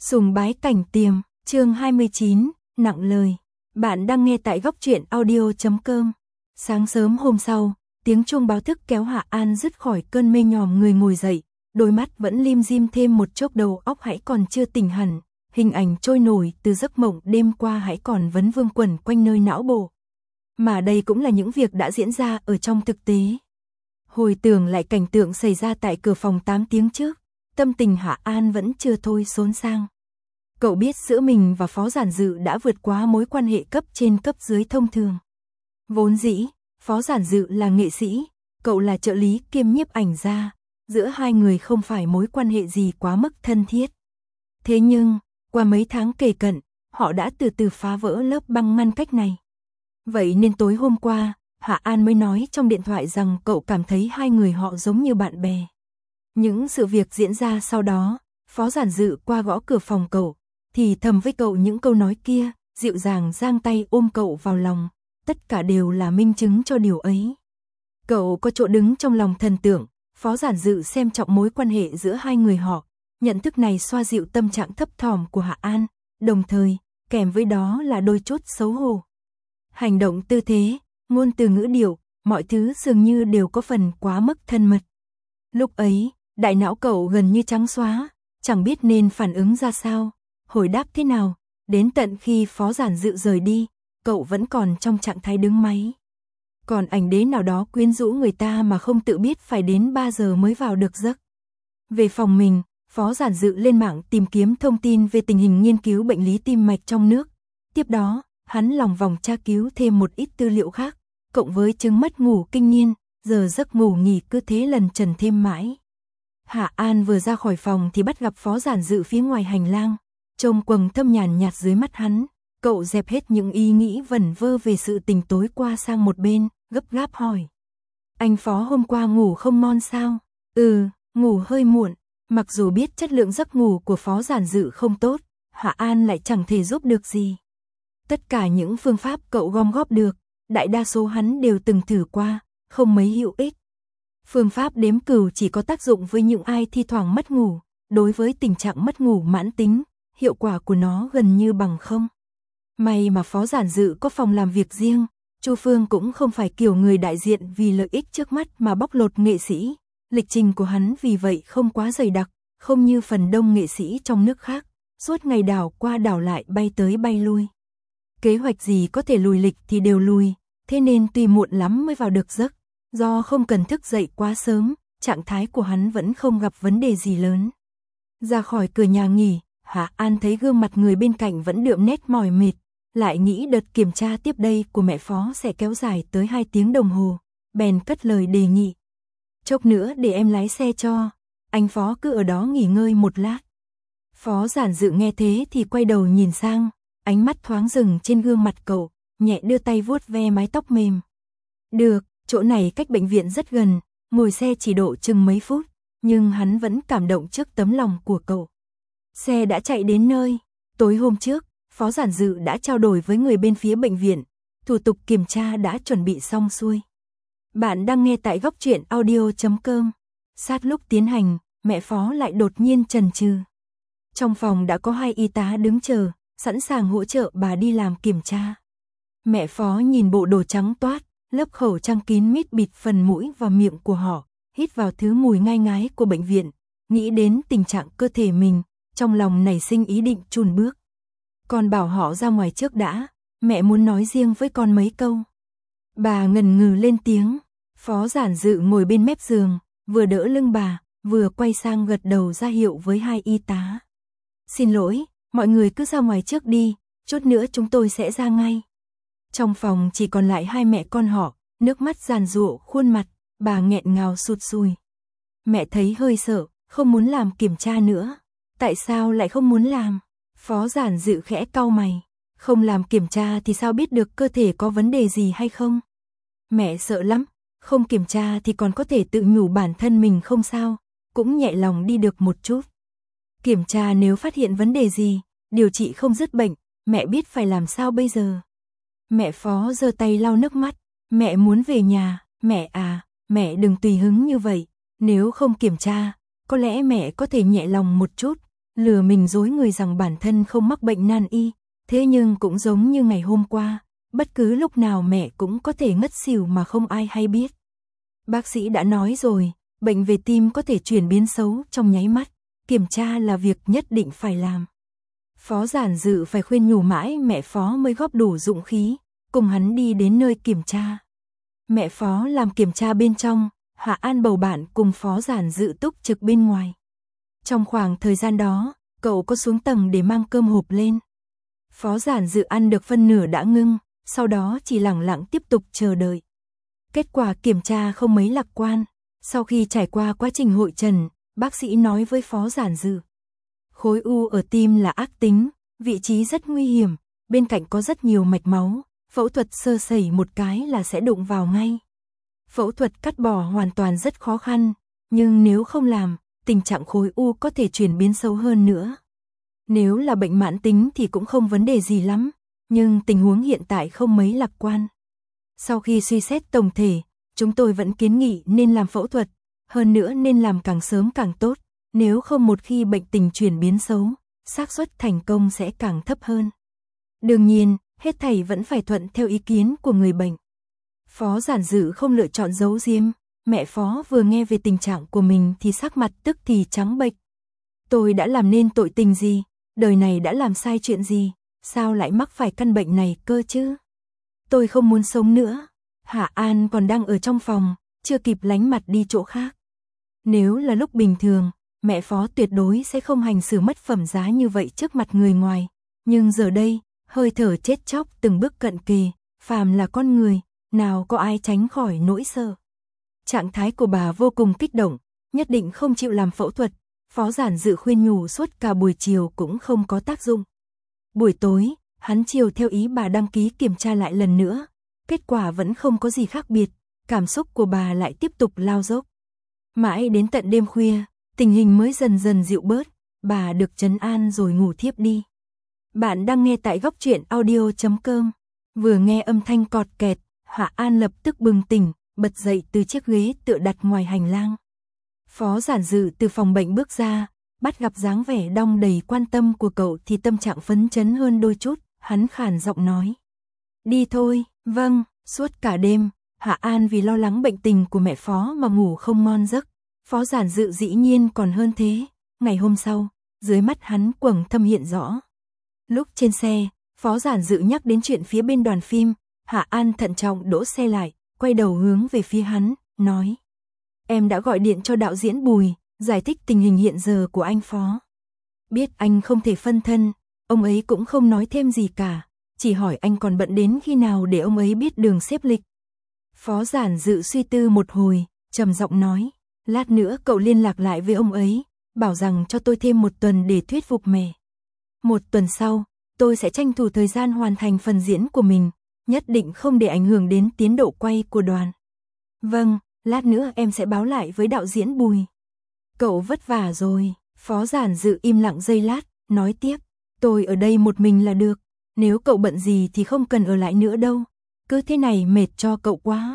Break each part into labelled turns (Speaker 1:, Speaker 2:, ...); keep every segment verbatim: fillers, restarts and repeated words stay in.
Speaker 1: Sùng bái cảnh tiềm, chương hai mươi chín, nặng lời. Bạn đang nghe tại góc truyện audio chấm com. Sáng sớm hôm sau, tiếng chuông báo thức kéo Hạ An dứt khỏi cơn mê nhòm người ngồi dậy, đôi mắt vẫn lim dim thêm một chốc, đầu óc hãy còn chưa tỉnh hẳn, hình ảnh trôi nổi từ giấc mộng đêm qua hãy còn vấn vương quẩn quanh nơi não bộ. Mà đây cũng là những việc đã diễn ra ở trong thực tế. Hồi tưởng lại cảnh tượng xảy ra tại cửa phòng tám tiếng trước, tâm tình Hạ An vẫn chưa thôi xốn sang. Cậu biết giữa mình và Phó Giản Dự đã vượt quá mối quan hệ cấp trên cấp dưới thông thường. Vốn dĩ, Phó Giản Dự là nghệ sĩ, cậu là trợ lý kiêm nhiếp ảnh gia, giữa hai người không phải mối quan hệ gì quá mức thân thiết. Thế nhưng, qua mấy tháng kề cận, họ đã từ từ phá vỡ lớp băng ngăn cách này. Vậy nên tối hôm qua, Hạ An mới nói trong điện thoại rằng cậu cảm thấy hai người họ giống như bạn bè. Những sự việc diễn ra sau đó, Phó Giản Dự qua gõ cửa phòng cậu, thì thầm với cậu những câu nói kia, dịu dàng giang tay ôm cậu vào lòng, tất cả đều là minh chứng cho điều ấy. Cậu có chỗ đứng trong lòng thần tượng, Phó Giản Dự xem trọng mối quan hệ giữa hai người họ, nhận thức này xoa dịu tâm trạng thấp thỏm của Hạ An, đồng thời, kèm với đó là đôi chút xấu hổ. Hành động, tư thế, ngôn từ, ngữ điệu, mọi thứ dường như đều có phần quá mức thân mật. Lúc ấy, đại não cậu gần như trắng xóa, chẳng biết nên phản ứng ra sao, hồi đáp thế nào, đến tận khi Phó Giản Dự rời đi, cậu vẫn còn trong trạng thái đứng máy. Còn ảnh đế nào đó quyến rũ người ta mà không tự biết phải đến ba giờ mới vào được giấc. Về phòng mình, Phó Giản Dự lên mạng tìm kiếm thông tin về tình hình nghiên cứu bệnh lý tim mạch trong nước. Tiếp đó, hắn lòng vòng tra cứu thêm một ít tư liệu khác, cộng với chứng mất ngủ kinh niên, giờ giấc ngủ nghỉ cứ thế lần trần thêm mãi. Hạ An vừa ra khỏi phòng thì bắt gặp Phó Giản Dự phía ngoài hành lang, trông quầng thâm nhàn nhạt dưới mắt hắn, cậu dẹp hết những ý nghĩ vẩn vơ về sự tình tối qua sang một bên, gấp gáp hỏi. Anh Phó hôm qua ngủ không ngon sao? Ừ, ngủ hơi muộn, mặc dù biết chất lượng giấc ngủ của Phó Giản Dự không tốt, Hạ An lại chẳng thể giúp được gì. Tất cả những phương pháp cậu gom góp được, đại đa số hắn đều từng thử qua, không mấy hữu ích. Phương pháp đếm cừu chỉ có tác dụng với những ai thi thoảng mất ngủ, đối với tình trạng mất ngủ mãn tính, hiệu quả của nó gần như bằng không. May mà Phó Giản Dự có phòng làm việc riêng, Chu Phương cũng không phải kiểu người đại diện vì lợi ích trước mắt mà bóc lột nghệ sĩ, lịch trình của hắn vì vậy không quá dày đặc, không như phần đông nghệ sĩ trong nước khác, suốt ngày đảo qua đảo lại bay tới bay lui. Kế hoạch gì có thể lùi lịch thì đều lùi, thế nên tuy muộn lắm mới vào được giấc, do không cần thức dậy quá sớm, trạng thái của hắn vẫn không gặp vấn đề gì lớn. Ra khỏi cửa nhà nghỉ, Hạ An thấy gương mặt người bên cạnh vẫn đượm nét mỏi mệt, lại nghĩ đợt kiểm tra tiếp đây của mẹ Phó sẽ kéo dài tới hai tiếng đồng hồ, bèn cất lời đề nghị. Chốc nữa để em lái xe cho, anh Phó cứ ở đó nghỉ ngơi một lát. Phó Giản Dự nghe thế thì quay đầu nhìn sang, ánh mắt thoáng dừng trên gương mặt cậu, nhẹ đưa tay vuốt ve mái tóc mềm. Được, chỗ này cách bệnh viện rất gần, ngồi xe chỉ độ chừng mấy phút, nhưng hắn vẫn cảm động trước tấm lòng của cậu. Xe đã chạy đến nơi, tối hôm trước, Phó Giản Dự đã trao đổi với người bên phía bệnh viện, thủ tục kiểm tra đã chuẩn bị xong xuôi. Bạn đang nghe tại góc truyện audio chấm com. Sát lúc tiến hành, mẹ Phó lại đột nhiên chần chừ. Trong phòng đã có hai y tá đứng chờ, sẵn sàng hỗ trợ bà đi làm kiểm tra. Mẹ Phó nhìn bộ đồ trắng toát, lớp khẩu trang kín mít bịt phần mũi và miệng của họ, hít vào thứ mùi ngai ngái của bệnh viện, nghĩ đến tình trạng cơ thể mình, trong lòng nảy sinh ý định chùn bước. Con bảo họ ra ngoài trước đã, mẹ muốn nói riêng với con mấy câu. Bà ngần ngừ lên tiếng, Phó Giản Dự ngồi bên mép giường, vừa đỡ lưng bà, vừa quay sang gật đầu ra hiệu với hai y tá. Xin lỗi, mọi người cứ ra ngoài trước đi, chút nữa chúng tôi sẽ ra ngay. Trong phòng chỉ còn lại hai mẹ con họ, nước mắt giàn giụa khuôn mặt, bà nghẹn ngào sụt sùi. Mẹ thấy hơi sợ, không muốn làm kiểm tra nữa. Tại sao lại không muốn làm? Phó Giản Dự khẽ cau mày. Không làm kiểm tra thì sao biết được cơ thể có vấn đề gì hay không? Mẹ sợ lắm, không kiểm tra thì còn có thể tự nhủ bản thân mình không sao, cũng nhẹ lòng đi được một chút. Kiểm tra nếu phát hiện vấn đề gì, điều trị không dứt bệnh, mẹ biết phải làm sao bây giờ? Mẹ Phó giơ tay lau nước mắt, mẹ muốn về nhà, mẹ à, mẹ đừng tùy hứng như vậy, nếu không kiểm tra, có lẽ mẹ có thể nhẹ lòng một chút, lừa mình dối người rằng bản thân không mắc bệnh nan y, thế nhưng cũng giống như ngày hôm qua, bất cứ lúc nào mẹ cũng có thể ngất xỉu mà không ai hay biết. Bác sĩ đã nói rồi, bệnh về tim có thể chuyển biến xấu trong nháy mắt, kiểm tra là việc nhất định phải làm. Phó Giản Dự phải khuyên nhủ mãi mẹ Phó mới góp đủ dũng khí, cùng hắn đi đến nơi kiểm tra. Mẹ Phó làm kiểm tra bên trong, Hạ An bầu bạn cùng Phó Giản Dự túc trực bên ngoài. Trong khoảng thời gian đó, cậu có xuống tầng để mang cơm hộp lên. Phó Giản Dự ăn được phân nửa đã ngưng, sau đó chỉ lặng lặng tiếp tục chờ đợi. Kết quả kiểm tra không mấy lạc quan. Sau khi trải qua quá trình hội trần, bác sĩ nói với Phó Giản Dự. Khối u ở tim là ác tính, vị trí rất nguy hiểm, bên cạnh có rất nhiều mạch máu, phẫu thuật sơ sẩy một cái là sẽ đụng vào ngay. Phẫu thuật cắt bỏ hoàn toàn rất khó khăn, nhưng nếu không làm, tình trạng khối u có thể chuyển biến sâu hơn nữa. Nếu là bệnh mãn tính thì cũng không vấn đề gì lắm, nhưng tình huống hiện tại không mấy lạc quan. Sau khi suy xét tổng thể, chúng tôi vẫn kiến nghị nên làm phẫu thuật, hơn nữa nên làm càng sớm càng tốt, nếu không một khi bệnh tình chuyển biến xấu, xác suất thành công sẽ càng thấp hơn. Đương nhiên, hết thảy vẫn phải thuận theo ý kiến của người bệnh. Phó Giản Dự không lựa chọn giấu giếm, mẹ Phó vừa nghe về tình trạng của mình thì sắc mặt tức thì trắng bệch. Tôi đã làm nên tội tình gì, đời này đã làm sai chuyện gì, sao lại mắc phải căn bệnh này cơ chứ? Tôi không muốn sống nữa. Hạ An còn đang ở trong phòng, chưa kịp lánh mặt đi chỗ khác. Nếu là lúc bình thường, mẹ Phó tuyệt đối sẽ không hành xử mất phẩm giá như vậy trước mặt người ngoài. Nhưng giờ đây, hơi thở chết chóc từng bước cận kề, phàm là con người, nào có ai tránh khỏi nỗi sợ. Trạng thái của bà vô cùng kích động, nhất định không chịu làm phẫu thuật. Phó Giản Dự khuyên nhủ suốt cả buổi chiều cũng không có tác dụng. Buổi tối, hắn chiều theo ý bà đăng ký kiểm tra lại lần nữa. Kết quả vẫn không có gì khác biệt, cảm xúc của bà lại tiếp tục lao dốc. Mãi đến tận đêm khuya, tình hình mới dần dần dịu bớt, bà được trấn an rồi ngủ thiếp đi. Bạn đang nghe tại góc truyện audio chấm com. Vừa nghe âm thanh cọt kẹt, Hạ An lập tức bừng tỉnh, bật dậy từ chiếc ghế tựa đặt ngoài hành lang. Phó Giản Dự từ phòng bệnh bước ra, bắt gặp dáng vẻ đong đầy quan tâm của cậu thì tâm trạng phấn chấn hơn đôi chút, hắn khàn giọng nói. Đi thôi, vâng, suốt cả đêm, Hạ An vì lo lắng bệnh tình của mẹ Phó mà ngủ không ngon giấc. Phó Giản Dự dĩ nhiên còn hơn thế, ngày hôm sau, dưới mắt hắn quầng thâm hiện rõ. Lúc trên xe, Phó Giản Dự nhắc đến chuyện phía bên đoàn phim, Hạ An thận trọng đỗ xe lại, quay đầu hướng về phía hắn, nói. Em đã gọi điện cho đạo diễn Bùi, giải thích tình hình hiện giờ của anh Phó. Biết anh không thể phân thân, ông ấy cũng không nói thêm gì cả, chỉ hỏi anh còn bận đến khi nào để ông ấy biết đường xếp lịch. Phó Giản Dự suy tư một hồi, trầm giọng nói, lát nữa cậu liên lạc lại với ông ấy, bảo rằng cho tôi thêm một tuần để thuyết phục mẹ. Một tuần sau, tôi sẽ tranh thủ thời gian hoàn thành phần diễn của mình, nhất định không để ảnh hưởng đến tiến độ quay của đoàn. Vâng, lát nữa em sẽ báo lại với đạo diễn Bùi. Cậu vất vả rồi. Phó Giản Dự im lặng giây lát, nói tiếp, tôi ở đây một mình là được, nếu cậu bận gì thì không cần ở lại nữa đâu, cứ thế này mệt cho cậu quá.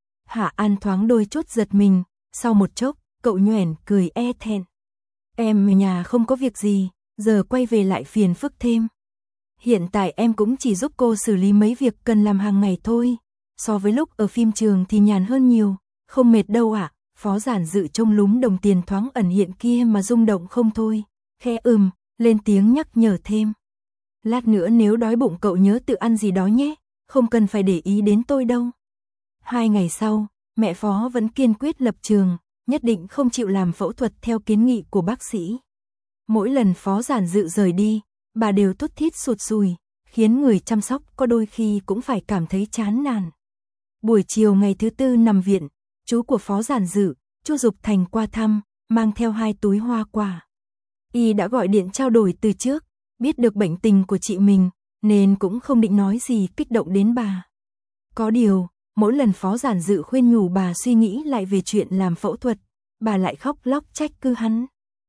Speaker 1: Hạ An thoáng đôi chút giật mình, sau một chốc, cậu nhoẻn cười e thẹn. Em ở nhà không có việc gì, giờ quay về lại phiền phức thêm. Hiện tại em cũng chỉ giúp cô xử lý mấy việc cần làm hàng ngày thôi, so với lúc ở phim trường thì nhàn hơn nhiều, không mệt đâu ạ. À? Phó Giản Dự trông lúm đồng tiền thoáng ẩn hiện kia mà rung động không thôi, khẽ ừm, lên tiếng nhắc nhở thêm. Lát nữa nếu đói bụng cậu nhớ tự ăn gì đó nhé, không cần phải để ý đến tôi đâu. Hai ngày sau, mẹ Phó vẫn kiên quyết lập trường, nhất định không chịu làm phẫu thuật theo kiến nghị của bác sĩ. Mỗi lần Phó Giản Dự rời đi, bà đều thút thít sụt sùi, khiến người chăm sóc có đôi khi cũng phải cảm thấy chán nản. Buổi chiều ngày thứ tư nằm viện, chú của Phó Giản Dự, chú Dục Thành qua thăm, mang theo hai túi hoa quả. Y đã gọi điện trao đổi từ trước, biết được bệnh tình của chị mình, nên cũng không định nói gì kích động đến bà. Có điều, mỗi lần Phó Giản Dự khuyên nhủ bà suy nghĩ lại về chuyện làm phẫu thuật, bà lại khóc lóc trách cứ hắn.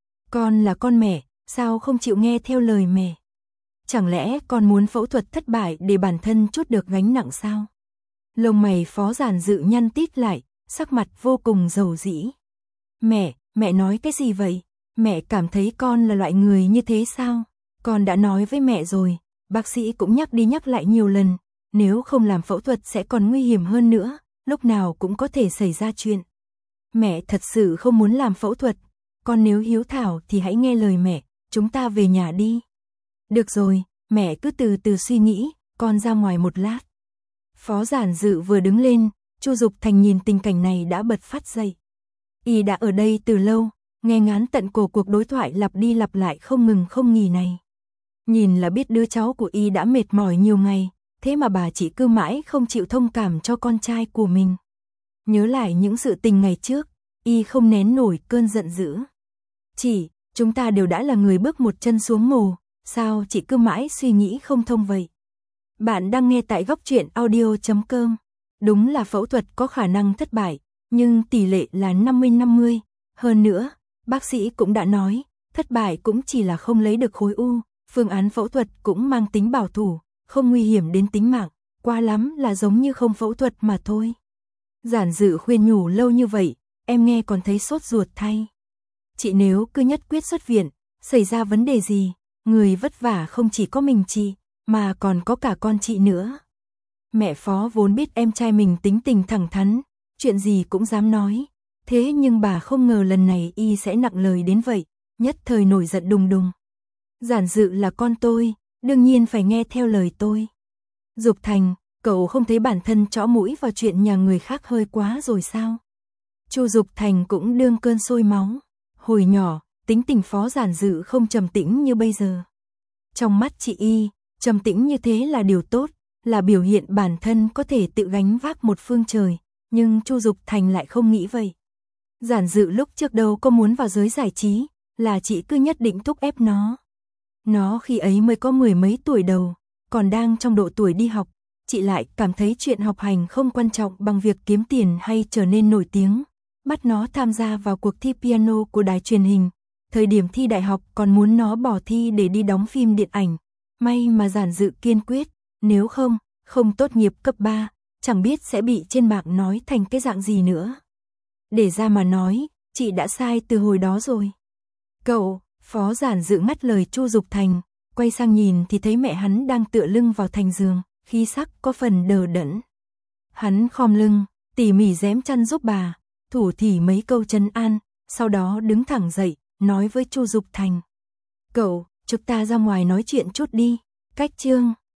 Speaker 1: Con là con mẹ, sao không chịu nghe theo lời mẹ? Chẳng lẽ con muốn phẫu thuật thất bại để bản thân trút được gánh nặng sao? Lông mày Phó Giản Dự nhăn tít lại, sắc mặt vô cùng dầu dĩ. Mẹ, mẹ nói cái gì vậy? Mẹ cảm thấy con là loại người như thế sao? Con đã nói với mẹ rồi, bác sĩ cũng nhắc đi nhắc lại nhiều lần, nếu không làm phẫu thuật sẽ còn nguy hiểm hơn nữa, lúc nào cũng có thể xảy ra chuyện. Mẹ thật sự không muốn làm phẫu thuật, con nếu hiếu thảo thì hãy nghe lời mẹ, chúng ta về nhà đi. Được rồi, mẹ cứ từ từ suy nghĩ, con ra ngoài một lát. Phó Giản Dự vừa đứng lên, Chu Dục Thành nhìn tình cảnh này đã bật phát dậy. Y đã ở đây từ lâu, nghe ngán tận cổ cuộc đối thoại lặp đi lặp lại không ngừng không nghỉ này. Nhìn là biết đứa cháu của Y đã mệt mỏi nhiều ngày, thế mà bà chỉ cứ mãi không chịu thông cảm cho con trai của mình. Nhớ lại những sự tình ngày trước, Y không nén nổi cơn giận dữ. Chị, chúng ta đều đã là người bước một chân xuống mồ, sao chị cứ mãi suy nghĩ không thông vậy? Bạn đang nghe tại góc truyện audio chấm com. Đúng là phẫu thuật có khả năng thất bại, nhưng tỷ lệ là năm mươi năm mươi. Hơn nữa, bác sĩ cũng đã nói, thất bại cũng chỉ là không lấy được khối u, phương án phẫu thuật cũng mang tính bảo thủ, không nguy hiểm đến tính mạng, qua lắm là giống như không phẫu thuật mà thôi. Giản Dự khuyên nhủ lâu như vậy, em nghe còn thấy sốt ruột thay. Chị nếu cứ nhất quyết xuất viện, xảy ra vấn đề gì, người vất vả không chỉ có mình chị, mà còn có cả con chị nữa. Mẹ Phó vốn biết em trai mình tính tình thẳng thắn, chuyện gì cũng dám nói, thế nhưng bà không ngờ lần này Y sẽ nặng lời đến vậy, nhất thời nổi giận đùng đùng. Giản Dự là con tôi, đương nhiên phải nghe theo lời tôi. Dục Thành, cậu không thấy bản thân chõ mũi vào chuyện nhà người khác hơi quá rồi sao? Chu Dục Thành cũng đương cơn sôi máu. Hồi nhỏ, tính tình Phó Giản Dự không trầm tĩnh như bây giờ. Trong mắt chị Y, trầm tĩnh như thế là điều tốt, là biểu hiện bản thân có thể tự gánh vác một phương trời, nhưng Chu Dục Thành lại không nghĩ vậy. Giản Dự lúc trước đâu có muốn vào giới giải trí, là chị cứ nhất định thúc ép nó. Nó khi ấy mới có mười mấy tuổi đầu, còn đang trong độ tuổi đi học, chị lại cảm thấy chuyện học hành không quan trọng bằng việc kiếm tiền hay trở nên nổi tiếng. Bắt nó tham gia vào cuộc thi piano của đài truyền hình, thời điểm thi đại học còn muốn nó bỏ thi để đi đóng phim điện ảnh. May mà Giản Dự kiên quyết, nếu không, không tốt nghiệp cấp ba, chẳng biết sẽ bị trên mạng nói thành cái dạng gì nữa. Để ra mà nói, chị đã sai từ hồi đó rồi. Cậu, Phó Giản Dự ngắt lời Chu Dục Thành, quay sang nhìn thì thấy mẹ hắn đang tựa lưng vào thành giường, khí sắc có phần đờ đẫn. Hắn khom lưng, tỉ mỉ rém chăn giúp bà, thủ thỉ mấy câu trấn an, sau đó đứng thẳng dậy, nói với Chu Dục Thành. Cậu, chúng ta ra ngoài nói chuyện chút đi, cách chương.